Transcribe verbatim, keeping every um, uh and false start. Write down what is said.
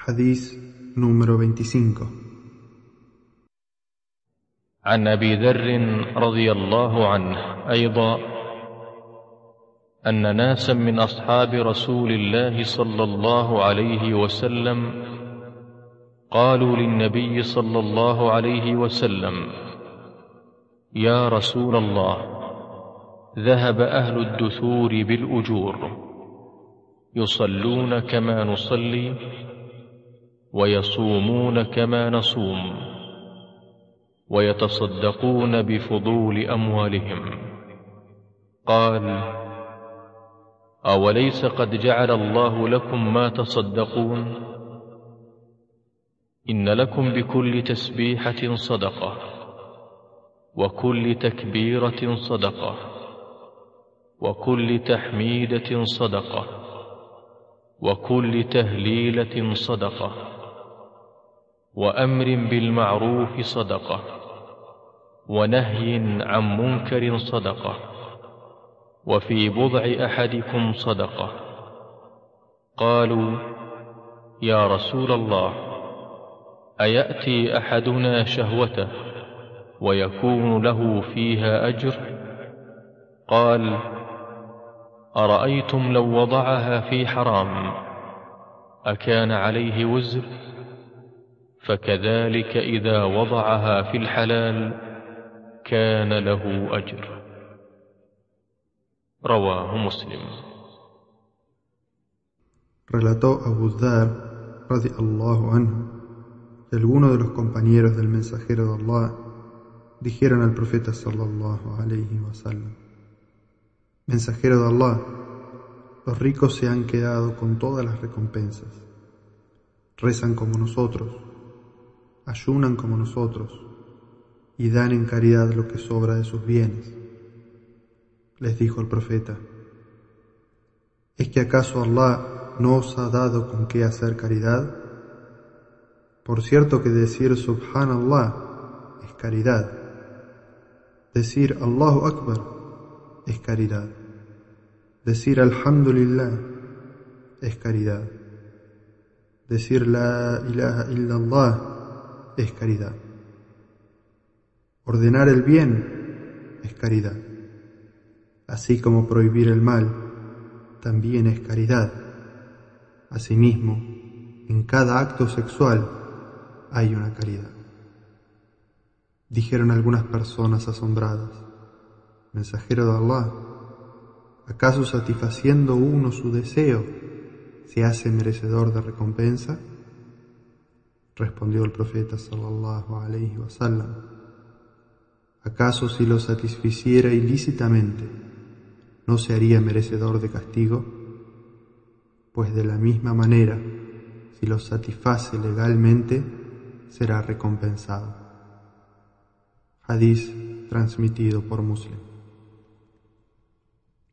Hadís número veinticinco. عن أبي ذر رضي الله عنه أيضا أن ناسا من أصحاب رسول الله صلى الله عليه وسلم قالوا للنبي صلى الله عليه وسلم: يا رسول الله، ذهب أهل الدثور بالأجور، يصلون كما نصلي ويصومون كما نصوم ويتصدقون بفضول أموالهم. قال: أوليس قد جعل الله لكم ما تصدقون؟ إن لكم بكل تسبيحة صدقة، وكل تكبيرة صدقة، وكل تحميدة صدقة، وكل تهليلة صدقة، وأمر بالمعروف صدقة، ونهي عن منكر صدقة، وفي بضع أحدكم صدقة. قالوا: يا رسول الله، أيأتي أحدنا شهوته ويكون له فيها أجر؟ قال: أرأيتم لو وضعها في حرام أكان عليه وزر؟ فكذلك إذا وضعها في الحلال كان له أجر. رواه مسلم. Relató Abu Dharr radiyallahu anhu que algunos de los compañeros del mensajero de Allah dijeron al profeta sallallahu alayhi wa sallam: Mensajero de Allah, los ricos se han quedado con todas las recompensas, rezan como nosotros, ayunan como nosotros y dan en caridad lo que sobra de sus bienes. Les dijo el profeta: ¿es que acaso Allah no os ha dado con qué hacer caridad? Por cierto que decir Subhanallah es caridad, decir Allahu Akbar es caridad, decir Alhamdulillah es caridad, decir La ilaha illallah es caridad, ordenar el bien es caridad, así como prohibir el mal también es caridad. Asimismo, en cada acto sexual hay una caridad. Dijeron algunas personas asombradas: Mensajero de Allah, ¿acaso satisfaciendo uno su deseo se hace merecedor de recompensa? Respondió el profeta sallallahu alayhi wa sallam: ¿acaso si lo satisficiera ilícitamente no se haría merecedor de castigo? Pues de la misma manera, si lo satisface legalmente, será recompensado. Hadís transmitido por Muslim.